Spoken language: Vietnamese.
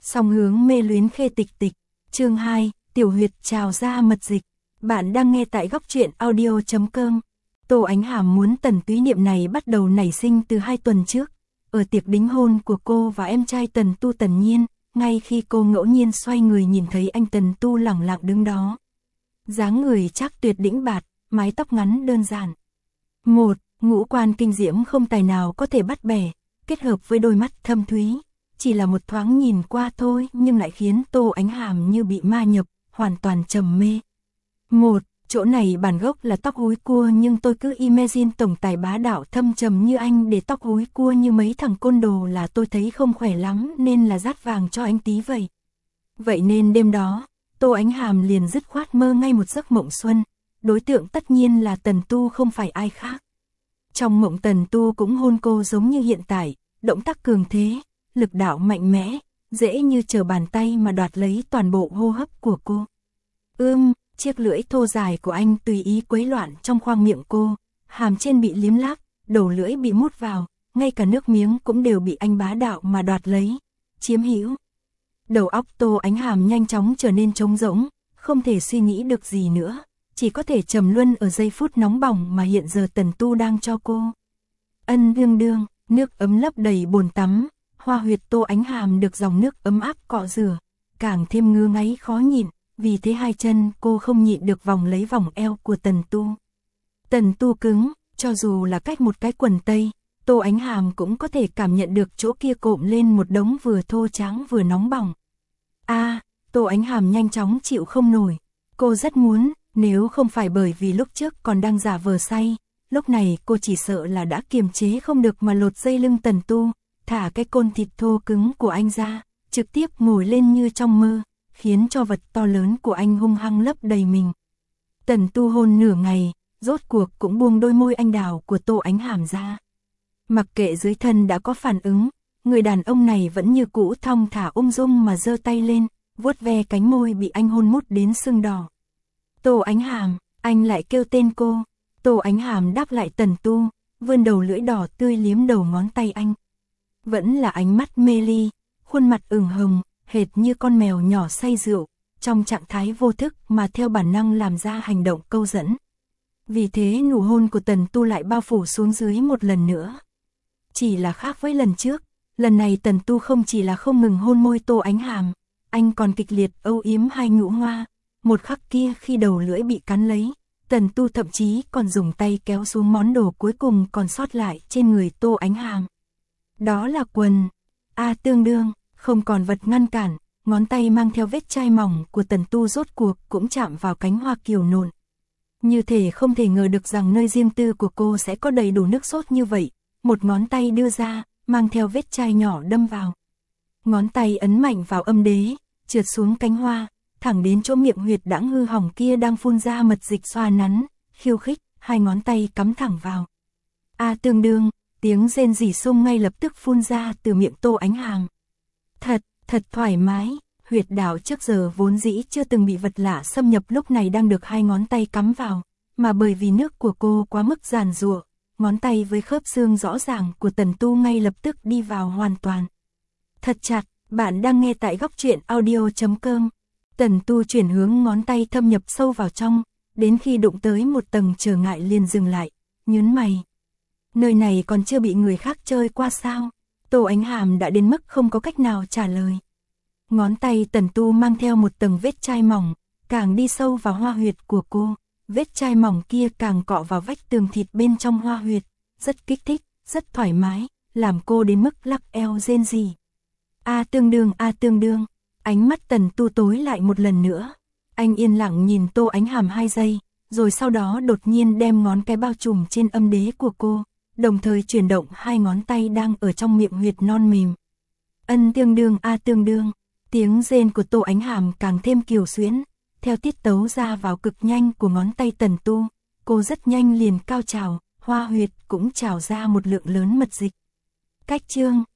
Song hướng mê luyến khê tịch tịch, chương 2, tiểu huyệt trào ra mật dịch. Bạn đang nghe tại góc truyện audio.com. Tô Ánh Hàm muốn Tần Túy niệm này bắt đầu nảy sinh từ 2 tuần trước, ở tiệc đính hôn của cô và em trai Tần Tu Tần Nhiên, ngay khi cô ngẫu nhiên xoay người nhìn thấy anh Tần Tu lẳng lặng đứng đó. Dáng người chắc tuyệt đĩnh bạt, mái tóc ngắn đơn giản. Một, ngũ quan kinh diễm không tài nào có thể bắt bẻ, kết hợp với đôi mắt thâm thúy. Chỉ là một thoáng nhìn qua thôi nhưng lại khiến Tô Ánh Hàm như bị ma nhập, hoàn toàn trầm mê. Một, chỗ này bản gốc là tóc húi cua nhưng tôi cứ imagine tổng tài bá đạo thâm trầm như anh để tóc húi cua như mấy thằng côn đồ là tôi thấy không khỏe lắm nên là dát vàng cho anh tí vậy. Vậy nên đêm đó, Tô Ánh Hàm liền dứt khoát mơ ngay một giấc mộng xuân, đối tượng tất nhiên là Tần Tu không phải ai khác. Trong mộng Tần Tu cũng hôn cô giống như hiện tại, động tác cường thế, lực đạo mạnh mẽ, dễ như trở bàn tay mà đoạt lấy toàn bộ hô hấp của cô. Chiếc lưỡi thô dài của anh tùy ý quấy loạn trong khoang miệng cô, hàm trên bị liếm láp, đầu lưỡi bị mút vào, ngay cả nước miếng cũng đều bị anh bá đạo mà đoạt lấy, chiếm hữu. Đầu óc Tô Ánh Hàm nhanh chóng trở nên trống rỗng, không thể suy nghĩ được gì nữa, chỉ có thể trầm luân ở giây phút nóng bỏng mà hiện giờ Tần Tu đang cho cô. Đương đương, nước ấm lấp đầy bồn tắm, hoa huyệt Tô Ánh Hàm được dòng nước ấm áp cọ rửa, càng thêm ngứa ngáy khó nhịn, vì thế hai chân cô không nhịn được vòng lấy vòng eo của Tần Tu. Tần Tu cứng, cho dù là cách một cái quần tây, Tô Ánh Hàm cũng có thể cảm nhận được chỗ kia cộm lên một đống vừa thô tráng vừa nóng bỏng. Tô Ánh Hàm nhanh chóng chịu không nổi, cô rất muốn, nếu không phải bởi vì lúc trước còn đang giả vờ say, lúc này cô chỉ sợ là đã kiềm chế không được mà lột dây lưng Tần Tu, thả cái côn thịt thô cứng của anh ra, trực tiếp ngồi lên như trong mơ, khiến cho vật to lớn của anh hung hăng lấp đầy mình. Tần Tu hôn nửa ngày, rốt cuộc cũng buông đôi môi anh đào của Tô Ánh Hàm ra. Mặc kệ dưới thân đã có phản ứng, người đàn ông này vẫn như cũ thong thả ung dung mà giơ tay lên, vuốt ve cánh môi bị anh hôn mút đến sưng đỏ. Tô Ánh Hàm, anh lại kêu tên cô. Tô Ánh Hàm đáp lại Tần Tu, vươn đầu lưỡi đỏ tươi liếm đầu ngón tay anh. Vẫn là ánh mắt mê ly, khuôn mặt ửng hồng, hệt như con mèo nhỏ say rượu, trong trạng thái vô thức mà theo bản năng làm ra hành động câu dẫn. Vì thế nụ hôn của Tần Tu lại bao phủ xuống dưới một lần nữa. Chỉ là khác với lần trước, lần này Tần Tu không chỉ là không ngừng hôn môi Tô Ánh Hàm, anh còn kịch liệt âu yếm hai nhũ hoa. Một khắc kia khi đầu lưỡi bị cắn lấy, Tần Tu thậm chí còn dùng tay kéo xuống món đồ cuối cùng còn sót lại trên người Tô Ánh Hàm. Đó là quần. Tương đương, không còn vật ngăn cản, ngón tay mang theo vết chai mỏng của Tần Tu rốt cuộc cũng chạm vào cánh hoa kiều nộn. Như thể không thể ngờ được rằng nơi riêng tư của cô sẽ có đầy đủ nước sốt như vậy, một ngón tay đưa ra, mang theo vết chai nhỏ đâm vào. Ngón tay ấn mạnh vào âm đế, trượt xuống cánh hoa, thẳng đến chỗ miệng huyệt đãng hư hỏng kia đang phun ra mật dịch xoa nắn, khiêu khích, hai ngón tay cắm thẳng vào. Tương đương, tiếng rên rỉ sung ngay lập tức phun ra từ miệng Tô Ánh Hàm. Thật thoải mái, huyệt đạo trước giờ vốn dĩ chưa từng bị vật lạ xâm nhập lúc này đang được hai ngón tay cắm vào, mà bởi vì nước của cô quá mức giàn giụa, ngón tay với khớp xương rõ ràng của Tần Tu ngay lập tức đi vào hoàn toàn. Thật chặt, bạn đang nghe tại góc truyện audio.com. Tần Tu chuyển hướng ngón tay thâm nhập sâu vào trong, đến khi đụng tới một tầng trở ngại liền dừng lại, nhướng mày. Nơi này còn chưa bị người khác chơi qua sao? Tô Ánh Hàm đã đến mức không có cách nào trả lời. Ngón tay Tần Tu mang theo một tầng vết chai mỏng, càng đi sâu vào hoa huyệt của cô, vết chai mỏng kia càng cọ vào vách tường thịt bên trong hoa huyệt, rất kích thích, rất thoải mái, làm cô đến mức lắc eo rên rỉ. Tương đương, ánh mắt Tần Tu tối lại một lần nữa. Anh yên lặng nhìn Tô Ánh Hàm 2 giây, rồi sau đó đột nhiên đem ngón cái bao trùm trên âm đế của cô, đồng thời chuyển động hai ngón tay đang ở trong miệng huyệt non mềm. Tương đương, tiếng rên của Tô Ánh Hàm càng thêm kiều xuyễn, theo tiết tấu ra vào cực nhanh của ngón tay Tần Tu, cô rất nhanh liền cao trào, hoa huyệt cũng trào ra một lượng lớn mật dịch. Cách chương